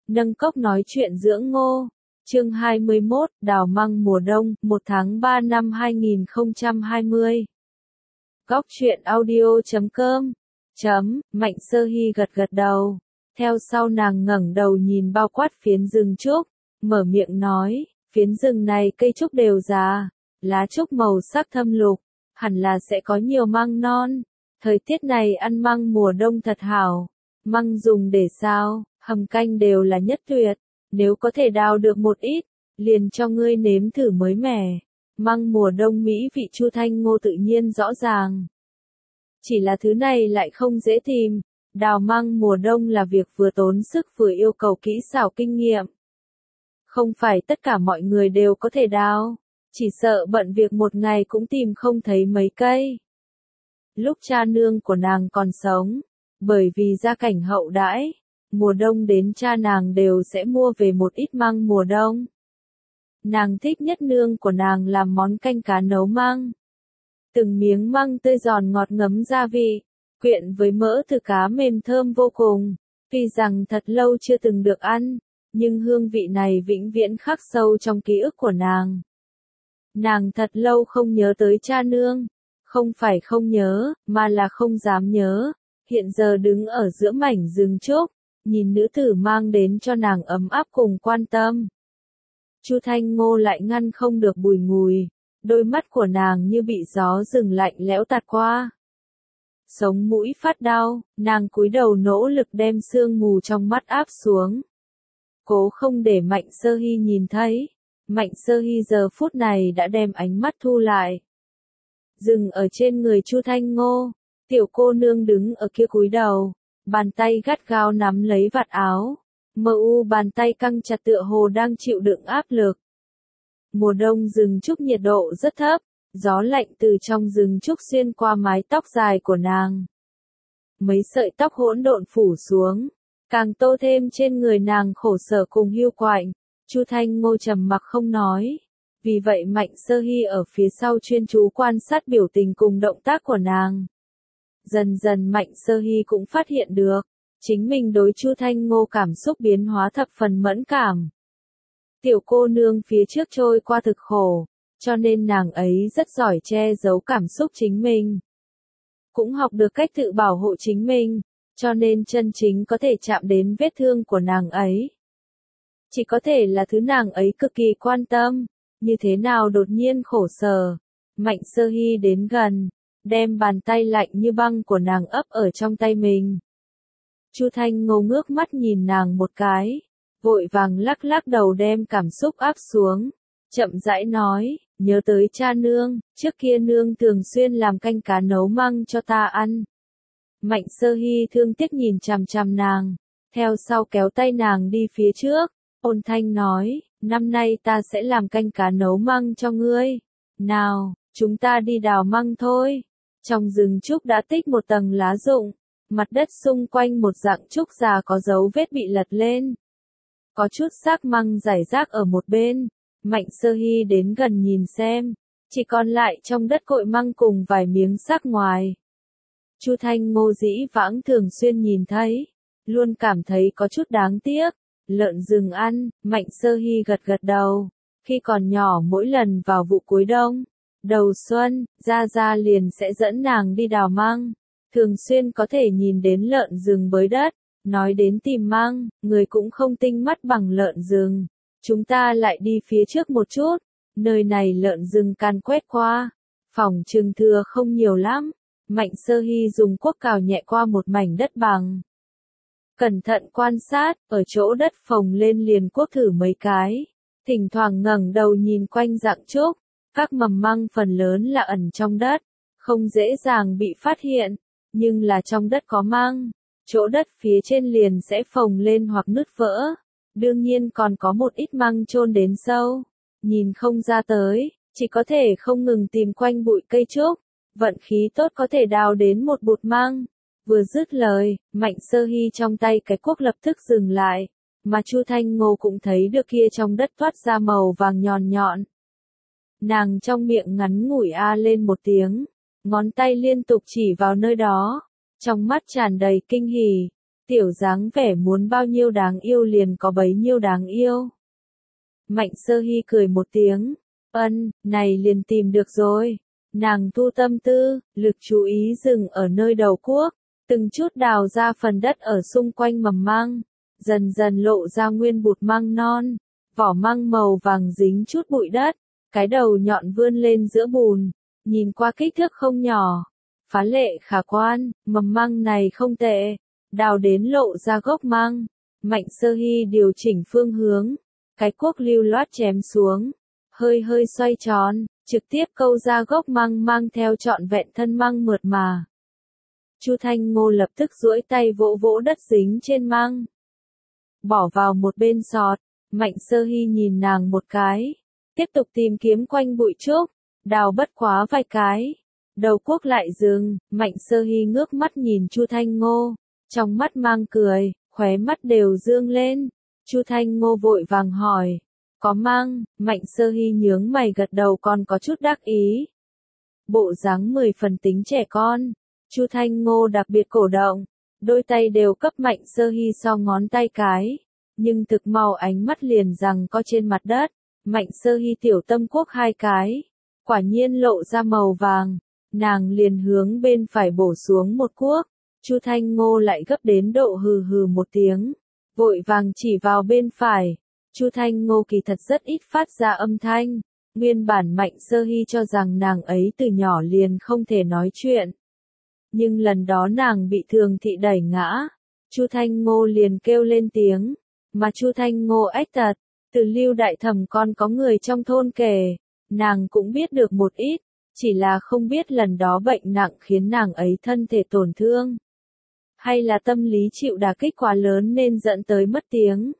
Nâng cốc nói chuyện dưỡng ngô. Chương 21, đào măng mùa đông, 1 tháng 3 năm 2020. Góc truyện audio.com. Mạnh Sơ Hy gật gật đầu. Theo sau nàng ngẩng đầu nhìn bao quát phiến rừng trúc, mở miệng nói, phiến rừng này cây trúc đều già, lá trúc màu sắc thâm lục, hẳn là sẽ có nhiều măng non. Thời tiết này ăn măng mùa đông thật hảo. Măng dùng để sao, hầm canh đều là nhất tuyệt. Nếu có thể đào được một ít, liền cho ngươi nếm thử mới mẻ. Măng mùa đông mỹ vị Chu Thanh Ngô tự nhiên rõ ràng. Chỉ là thứ này lại không dễ tìm. Đào măng mùa đông là việc vừa tốn sức vừa yêu cầu kỹ xảo kinh nghiệm. Không phải tất cả mọi người đều có thể đào. Chỉ sợ bận việc một ngày cũng tìm không thấy mấy cây. Lúc cha nương của nàng còn sống, bởi vì gia cảnh hậu đãi, mùa đông đến cha nàng đều sẽ mua về một ít măng mùa đông. Nàng thích nhất nương của nàng làm món canh cá nấu măng. Từng miếng măng tươi giòn ngọt ngấm gia vị, quyện với mỡ từ cá mềm thơm vô cùng. Tuy rằng thật lâu chưa từng được ăn, nhưng hương vị này vĩnh viễn khắc sâu trong ký ức của nàng. Nàng thật lâu không nhớ tới cha nương. Không phải không nhớ, mà là không dám nhớ. Hiện giờ đứng ở giữa mảnh rừng trúc, nhìn nữ tử mang đến cho nàng ấm áp cùng quan tâm. Chu Thanh Ngô lại ngăn không được bùi ngùi, đôi mắt của nàng như bị gió rừng lạnh lẽo tạt qua. Sống mũi phát đau, nàng cúi đầu nỗ lực đem sương mù trong mắt áp xuống. Cố không để Mạnh Sơ Hy nhìn thấy. Mạnh Sơ Hy giờ phút này đã đem ánh mắt thu lại. Dừng ở trên người Chu Thanh Ngô, tiểu cô nương đứng ở kia cúi đầu, bàn tay gắt gao nắm lấy vạt áo, mờ u bàn tay căng chặt tựa hồ đang chịu đựng áp lực. Mùa đông rừng trúc nhiệt độ rất thấp, gió lạnh từ trong rừng trúc xuyên qua mái tóc dài của nàng. Mấy sợi tóc hỗn độn phủ xuống, càng tô thêm trên người nàng khổ sở cùng hiu quạnh. Chu Thanh Ngô trầm mặc không nói. Vì vậy Mạnh Sơ Hy ở phía sau chuyên chú quan sát biểu tình cùng động tác của nàng. Dần dần Mạnh Sơ Hy cũng phát hiện được, chính mình đối Chu Thanh Ngô cảm xúc biến hóa thập phần mẫn cảm. Tiểu cô nương phía trước trôi qua thực khổ, cho nên nàng ấy rất giỏi che giấu cảm xúc chính mình. Cũng học được cách tự bảo hộ chính mình, cho nên chân chính có thể chạm đến vết thương của nàng ấy. Chỉ có thể là thứ nàng ấy cực kỳ quan tâm. Như thế nào đột nhiên khổ sở. Mạnh Sơ Hy đến gần, đem bàn tay lạnh như băng của nàng ấp ở trong tay mình. Chu Thanh Ngô ngước mắt nhìn nàng một cái, vội vàng lắc lắc đầu đem cảm xúc áp xuống, chậm rãi nói, nhớ tới cha nương, trước kia nương thường xuyên làm canh cá nấu măng cho ta ăn. Mạnh Sơ Hy thương tiếc nhìn chằm chằm nàng, theo sau kéo tay nàng đi phía trước, ôn thanh nói, năm nay ta sẽ làm canh cá nấu măng cho ngươi. Nào, chúng ta đi đào măng thôi. Trong rừng trúc đã tích một tầng lá rụng, mặt đất xung quanh một dạng trúc già có dấu vết bị lật lên. Có chút xác măng rải rác ở một bên. Mạnh Sơ Hy đến gần nhìn xem, chỉ còn lại trong đất cội măng cùng vài miếng xác ngoài. Chu Thanh Ngô dĩ vãng thường xuyên nhìn thấy, luôn cảm thấy có chút đáng tiếc. Lợn rừng ăn, Mạnh Sơ Hy gật gật đầu. Khi còn nhỏ mỗi lần vào vụ cuối đông, đầu xuân, Gia Gia liền sẽ dẫn nàng đi đào măng. Thường xuyên có thể nhìn đến lợn rừng bới đất. Nói đến tìm măng, người cũng không tinh mắt bằng lợn rừng. Chúng ta lại đi phía trước một chút. Nơi này lợn rừng càn quét qua. Phòng trừng thừa không nhiều lắm. Mạnh Sơ Hy dùng cuốc cào nhẹ qua một mảnh đất bằng. Cẩn thận quan sát, ở chỗ đất phồng lên liền cuốc thử mấy cái. Thỉnh thoảng ngẩng đầu nhìn quanh rặng trúc, các mầm măng phần lớn là ẩn trong đất, không dễ dàng bị phát hiện, nhưng là trong đất có măng, chỗ đất phía trên liền sẽ phồng lên hoặc nứt vỡ. Đương nhiên còn có một ít măng chôn đến sâu, nhìn không ra tới, chỉ có thể không ngừng tìm quanh bụi cây trúc, vận khí tốt có thể đào đến một bụt măng. Vừa dứt lời, Mạnh Sơ Hy trong tay cái cuốc lập tức dừng lại, mà Chu Thanh Ngô cũng thấy được kia trong đất thoát ra màu vàng nhọn nhọn. Nàng trong miệng ngắn ngủi a lên một tiếng, ngón tay liên tục chỉ vào nơi đó, trong mắt tràn đầy kinh hỉ. Tiểu dáng vẻ muốn bao nhiêu đáng yêu liền có bấy nhiêu đáng yêu. Mạnh Sơ Hy cười một tiếng, này liền tìm được rồi. Nàng thu tâm tư, lực chú ý dừng ở nơi đầu cuốc, từng chút đào ra phần đất ở xung quanh mầm măng, dần dần lộ ra nguyên bụt măng non, vỏ măng màu vàng dính chút bụi đất, cái đầu nhọn vươn lên giữa bùn, nhìn qua kích thước không nhỏ, phá lệ khả quan, mầm măng này không tệ, đào đến lộ ra gốc măng, Mạnh Sơ Hy điều chỉnh phương hướng, cái cuốc lưu loát chém xuống, hơi hơi xoay tròn, trực tiếp câu ra gốc măng mang theo trọn vẹn thân măng mượt mà. Chu Thanh Ngô lập tức duỗi tay vỗ vỗ đất dính trên măng, bỏ vào một bên sọt. Mạnh Sơ Hy nhìn nàng một cái, tiếp tục tìm kiếm quanh bụi trúc, đào bất quá vài cái, đầu cuốc lại dừng. Mạnh Sơ Hy ngước mắt nhìn Chu Thanh Ngô, trong mắt mang cười, khóe mắt đều dương lên. Chu Thanh Ngô vội vàng hỏi, có măng? Mạnh Sơ Hy nhướng mày gật đầu, còn có chút đắc ý. Bộ dáng 10 phần tính trẻ con. Chu Thanh Ngô đặc biệt cổ động, đôi tay đều cấp Mạnh Sơ Hy so ngón tay cái, nhưng thực mau ánh mắt liền rằng có trên mặt đất. Mạnh Sơ Hy tiểu tâm cuốc hai cái, quả nhiên lộ ra màu vàng, nàng liền hướng bên phải bổ xuống một cuốc. Chu Thanh Ngô lại gấp đến độ hừ hừ một tiếng, vội vàng chỉ vào bên phải. Chu Thanh Ngô kỳ thật rất ít phát ra âm thanh, nguyên bản Mạnh Sơ Hy cho rằng nàng ấy từ nhỏ liền không thể nói chuyện. Nhưng lần đó nàng bị Thường thị đẩy ngã, Chu Thanh Ngô liền kêu lên tiếng, mà Chu Thanh Ngô ách tật, từ Lưu đại thẩm con có người trong thôn kể, nàng cũng biết được một ít, chỉ là không biết lần đó bệnh nặng khiến nàng ấy thân thể tổn thương, hay là tâm lý chịu đả kích quá lớn nên dẫn tới mất tiếng.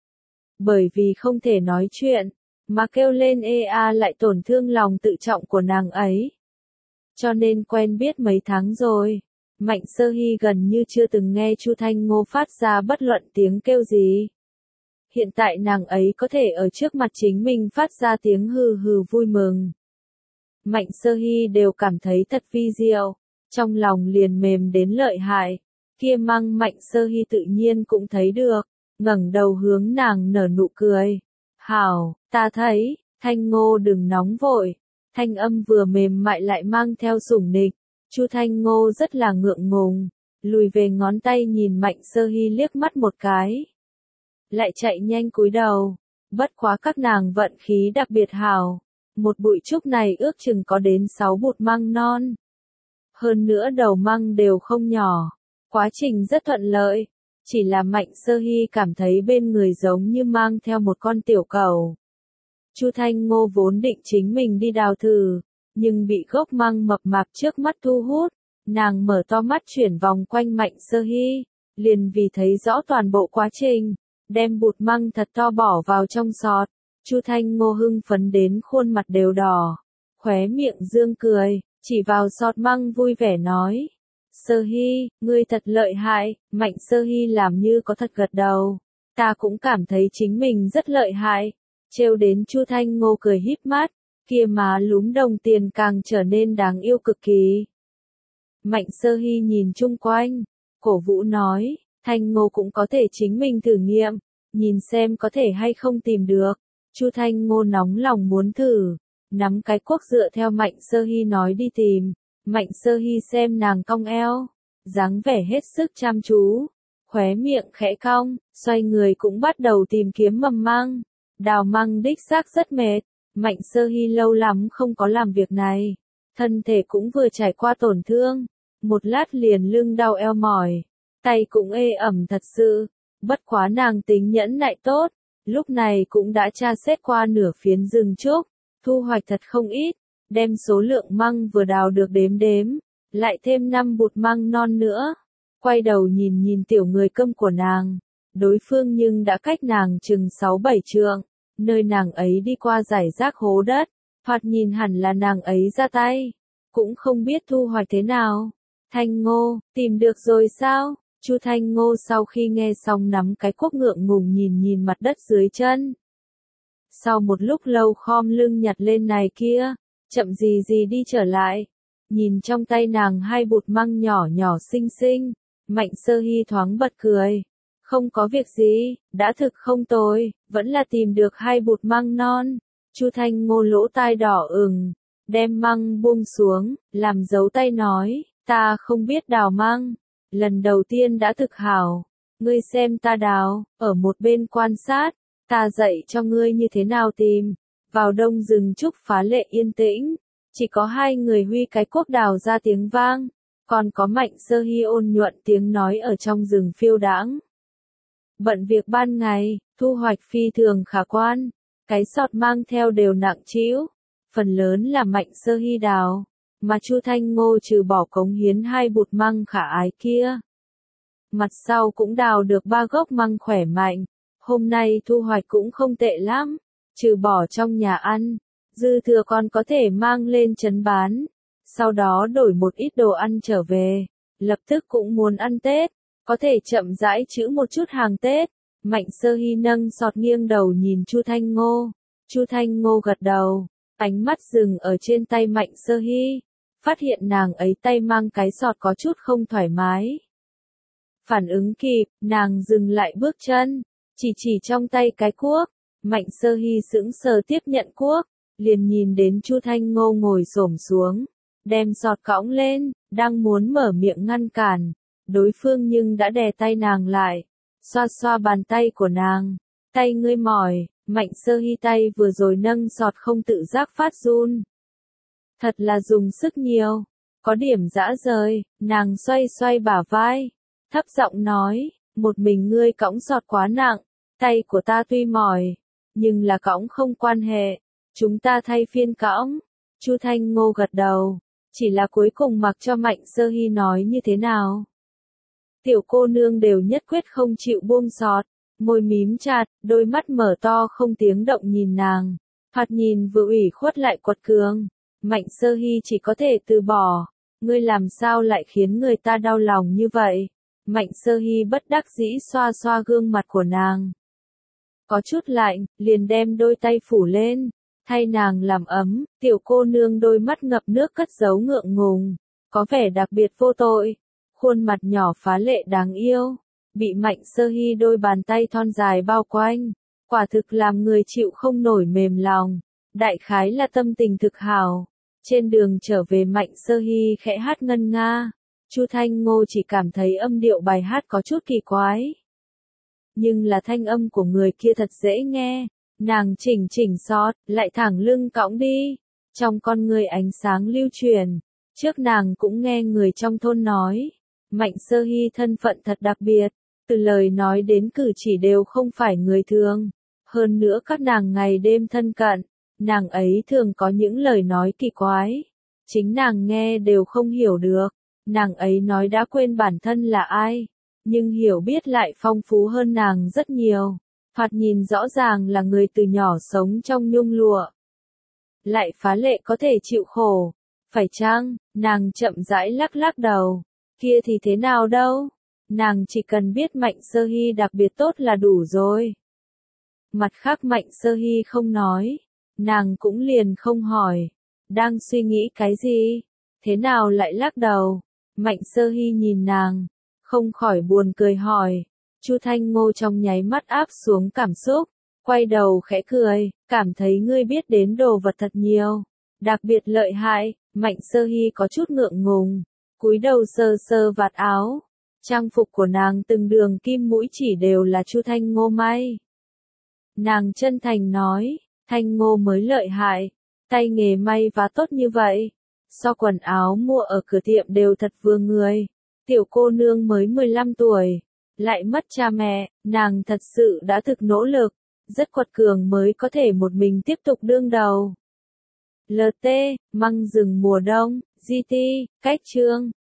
Bởi vì không thể nói chuyện, mà kêu lên lại tổn thương lòng tự trọng của nàng ấy. Cho nên quen biết mấy tháng rồi, Mạnh Sơ Hy gần như chưa từng nghe Chu Thanh Ngô phát ra bất luận tiếng kêu gì. Hiện tại nàng ấy có thể ở trước mặt chính mình phát ra tiếng hừ hừ vui mừng. Mạnh Sơ Hy đều cảm thấy thật vi diệu, trong lòng liền mềm đến lợi hại. Kia măng Mạnh Sơ Hy tự nhiên cũng thấy được, ngẩng đầu hướng nàng nở nụ cười. Hảo, ta thấy, Thanh Ngô đừng nóng vội. Thanh âm vừa mềm mại lại mang theo sủng nịch. Chu Thanh Ngô rất là ngượng ngùng, lùi về ngón tay nhìn Mạnh Sơ Hy liếc mắt một cái. Lại chạy nhanh cúi đầu, bất quá các nàng vận khí đặc biệt hảo. Một bụi trúc này ước chừng có đến 6 bụt măng non. Hơn nữa đầu măng đều không nhỏ, quá trình rất thuận lợi. Chỉ là Mạnh Sơ Hy cảm thấy bên người giống như mang theo một con tiểu cẩu. Chu Thanh Ngô vốn định chính mình đi đào thử, nhưng bị gốc măng mập mạp trước mắt thu hút, nàng mở to mắt chuyển vòng quanh Mạnh Sơ Hy, liền vì thấy rõ toàn bộ quá trình, đem bụt măng thật to bỏ vào trong sọt. Chu Thanh Ngô hưng phấn đến khuôn mặt đều đỏ, khóe miệng dương cười, chỉ vào sọt măng vui vẻ nói. Sơ Hy, ngươi thật lợi hại. Mạnh Sơ Hy làm như có thật gật đầu. Ta cũng cảm thấy chính mình rất lợi hại. Trêu đến Chu Thanh Ngô cười híp mắt, kia má lúm đồng tiền càng trở nên đáng yêu cực kỳ. Mạnh Sơ Hy nhìn chung quanh, cổ vũ nói, Thanh Ngô cũng có thể chính mình thử nghiệm, nhìn xem có thể hay không tìm được. Chu Thanh Ngô nóng lòng muốn thử, nắm cái cuốc dựa theo Mạnh Sơ Hy nói đi tìm. Mạnh Sơ Hy xem nàng cong eo, dáng vẻ hết sức chăm chú, khóe miệng khẽ cong, xoay người cũng bắt đầu tìm kiếm mầm măng. Đào măng đích xác rất mệt, Mạnh Sơ Hy lâu lắm không có làm việc này, thân thể cũng vừa trải qua tổn thương, một lát liền lưng đau eo mỏi, tay cũng ê ẩm thật sự, bất quá nàng tính nhẫn nại tốt, lúc này cũng đã tra xét qua nửa phiến rừng trúc, thu hoạch thật không ít. Đem số lượng măng vừa đào được đếm đếm, lại thêm 5 bụt măng non nữa. Quay đầu nhìn nhìn tiểu người câm của nàng, đối phương nhưng đã cách nàng chừng 6-7 trượng, nơi nàng ấy đi qua giải rác hố đất, thoạt nhìn hẳn là nàng ấy ra tay, cũng không biết thu hoạch thế nào. Thanh Ngô, tìm được rồi sao? Chu Thanh Ngô sau khi nghe xong nắm cái cuốc ngượng ngùng nhìn nhìn mặt đất dưới chân. Sau một lúc lâu khom lưng nhặt lên này kia, chậm gì gì đi trở lại, nhìn trong tay nàng 2 bụt măng nhỏ nhỏ xinh xinh, Mạnh Sơ Hy thoáng bật cười. Không có việc gì, đã thực không tồi, vẫn là tìm được 2 bụt măng non. Chu Thanh Ngô lỗ tai đỏ ửng, đem măng buông xuống, làm dấu tay nói, ta không biết đào măng, lần đầu tiên đã thực hảo, ngươi xem ta đào, ở một bên quan sát, ta dạy cho ngươi như thế nào tìm. Vào đông rừng trúc phá lệ yên tĩnh, chỉ có 2 người huy cái cuốc đào ra tiếng vang, còn có Mạnh Sơ Hy ôn nhuận tiếng nói ở trong rừng phiêu đãng. Bận việc ban ngày, thu hoạch phi thường khả quan, cái sọt mang theo đều nặng trĩu, phần lớn là Mạnh Sơ Hy đào, mà Chu Thanh Ngô trừ bỏ cống hiến 2 bụt măng khả ái kia. Mặt sau cũng đào được 3 gốc măng khỏe mạnh, hôm nay thu hoạch cũng không tệ lắm, trừ bỏ trong nhà ăn, dư thừa còn có thể mang lên trấn bán, sau đó đổi một ít đồ ăn trở về, lập tức cũng muốn ăn Tết, có thể chậm rãi trữ một chút hàng Tết. Mạnh Sơ Hy nâng sọt nghiêng đầu nhìn Chu Thanh Ngô. Chu Thanh Ngô gật đầu, ánh mắt dừng ở trên tay Mạnh Sơ Hy, phát hiện nàng ấy tay mang cái sọt có chút không thoải mái. Phản ứng kịp, nàng dừng lại bước chân, chỉ trong tay cái cuốc. Mạnh Sơ Hy sững sờ tiếp nhận cuốc, liền nhìn đến Chu Thanh Ngô ngồi xổm xuống, đem sọt cõng lên, đang muốn mở miệng ngăn cản, đối phương nhưng đã đè tay nàng lại, xoa xoa bàn tay của nàng, tay ngươi mỏi. Mạnh Sơ Hy tay vừa rồi nâng sọt không tự giác phát run. Thật là dùng sức nhiều, có điểm dã rời, nàng xoay xoay bả vai, thấp giọng nói, một mình ngươi cõng sọt quá nặng, tay của ta tuy mỏi, nhưng là cõng không quan hệ, chúng ta thay phiên cõng. Chu Thanh Ngô gật đầu, chỉ là cuối cùng mặc cho Mạnh Sơ Hy nói như thế nào. Tiểu cô nương đều nhất quyết không chịu buông sọt, môi mím chặt, đôi mắt mở to không tiếng động nhìn nàng, thoạt nhìn vừa ủy khuất lại quật cường. Mạnh Sơ Hy chỉ có thể từ bỏ, ngươi làm sao lại khiến người ta đau lòng như vậy. Mạnh Sơ Hy bất đắc dĩ xoa xoa gương mặt của nàng. Có chút lạnh, liền đem đôi tay phủ lên, thay nàng làm ấm, tiểu cô nương đôi mắt ngập nước cất giấu ngượng ngùng, có vẻ đặc biệt vô tội, khuôn mặt nhỏ phá lệ đáng yêu, bị Mạnh Sơ Hy đôi bàn tay thon dài bao quanh, quả thực làm người chịu không nổi mềm lòng, đại khái là tâm tình thực hảo. Trên đường trở về Mạnh Sơ Hy khẽ hát ngân nga, Chu Thanh Ngô chỉ cảm thấy âm điệu bài hát có chút kỳ quái. Nhưng là thanh âm của người kia thật dễ nghe, nàng chỉnh sọt, lại thẳng lưng cõng đi, trong con người ánh sáng lưu truyền, trước nàng cũng nghe người trong thôn nói, Mạnh Sơ Hy thân phận thật đặc biệt, từ lời nói đến cử chỉ đều không phải người thường, hơn nữa các nàng ngày đêm thân cận, nàng ấy thường có những lời nói kỳ quái, chính nàng nghe đều không hiểu được, nàng ấy nói đã quên bản thân là ai, nhưng hiểu biết lại phong phú hơn nàng rất nhiều, thoạt nhìn rõ ràng là người từ nhỏ sống trong nhung lụa, lại phá lệ có thể chịu khổ, phải chăng? Nàng chậm rãi lắc lắc đầu, kia thì thế nào đâu, nàng chỉ cần biết Mạnh Sơ Hy đặc biệt tốt là đủ rồi. Mặt khác Mạnh Sơ Hy không nói, nàng cũng liền không hỏi, đang suy nghĩ cái gì, thế nào lại lắc đầu. Mạnh Sơ Hy nhìn nàng, không khỏi buồn cười hỏi. Chu Thanh Ngô trong nháy mắt áp xuống cảm xúc, quay đầu khẽ cười, cảm thấy ngươi biết đến đồ vật thật nhiều, đặc biệt lợi hại. Mạnh Sơ Hy có chút ngượng ngùng, cúi đầu sờ sờ vạt áo, trang phục của nàng từng đường kim mũi chỉ đều là Chu Thanh Ngô may. Nàng chân thành nói, Thanh Ngô mới lợi hại, tay nghề may vá tốt như vậy, so quần áo mua ở cửa tiệm đều thật vừa người. Tiểu cô nương mới 15 tuổi, lại mất cha mẹ, nàng thật sự đã thực nỗ lực, rất quật cường mới có thể một mình tiếp tục đương đầu. LT, măng rừng mùa đông, GT, cách chương.